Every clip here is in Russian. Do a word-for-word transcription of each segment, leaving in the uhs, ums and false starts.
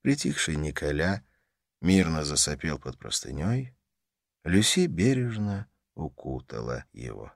Притихший Николя мирно засопел под простыней. Люси бережно укутала его.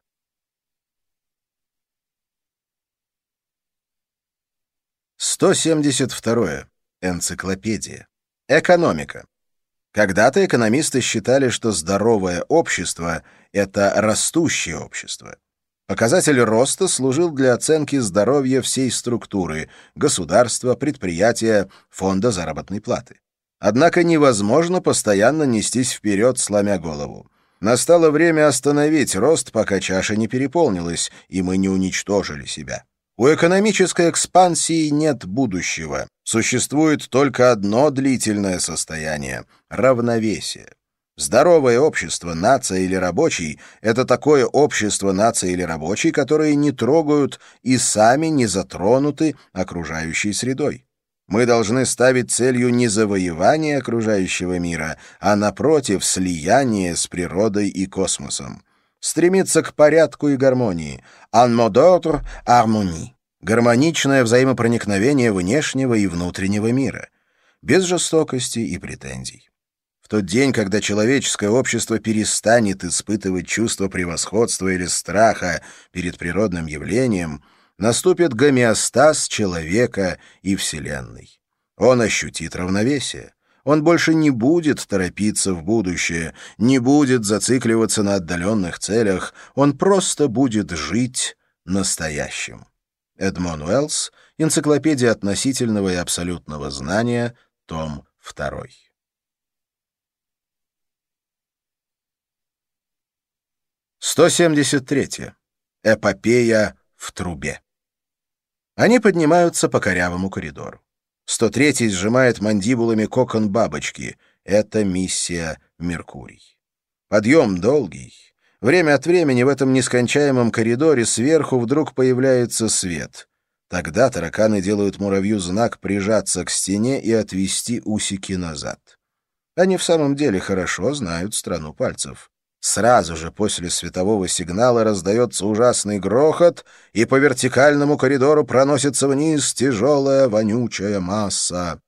сто семьдесят второе. Энциклопедия. Экономика. Когда-то экономисты считали, что здоровое общество — это растущее общество. Показатель роста служил для оценки здоровья всей структуры — государства, предприятия, фонда заработной платы. Однако невозможно постоянно нестись вперед, сломя голову. Настало время остановить рост, пока чаша не переполнилась, и мы не уничтожили себя. У экономической экспансии нет будущего. Существует только одно длительное состояние — равновесие. Здоровое общество, нация или рабочий — это такое общество, нация или рабочий, которые не трогают и сами не затронуты окружающей средой. Мы должны ставить целью не завоевание окружающего мира, а, напротив, слияние с природой и космосом. Стремиться к порядку и гармонии. «Un mot d'ordre, harmonie». Гармоничное взаимопроникновение внешнего и внутреннего мира. Без жестокости и претензий. В тот день, когда человеческое общество перестанет испытывать чувство превосходства или страха перед природным явлением, наступит гомеостаз человека и Вселенной. Он ощутит равновесие. Он больше не будет торопиться в будущее, не будет зацикливаться на отдаленных целях, он просто будет жить настоящим. Эдмон Уэллс, «Энциклопедия относительного и абсолютного знания», том второй. сто семьдесят третье. Эпопея в трубе. Они поднимаются по корявому коридору. сто третий сжимает мандибулами кокон бабочки. Это миссия «Меркурий». Подъем долгий. Время от времени в этом нескончаемом коридоре сверху вдруг появляется свет. Тогда тараканы делают муравью знак прижаться к стене и отвести усики назад. Они в самом деле хорошо знают страну пальцев. Сразу же после светового сигнала раздается ужасный грохот, и по вертикальному коридору проносится вниз тяжелая вонючая масса.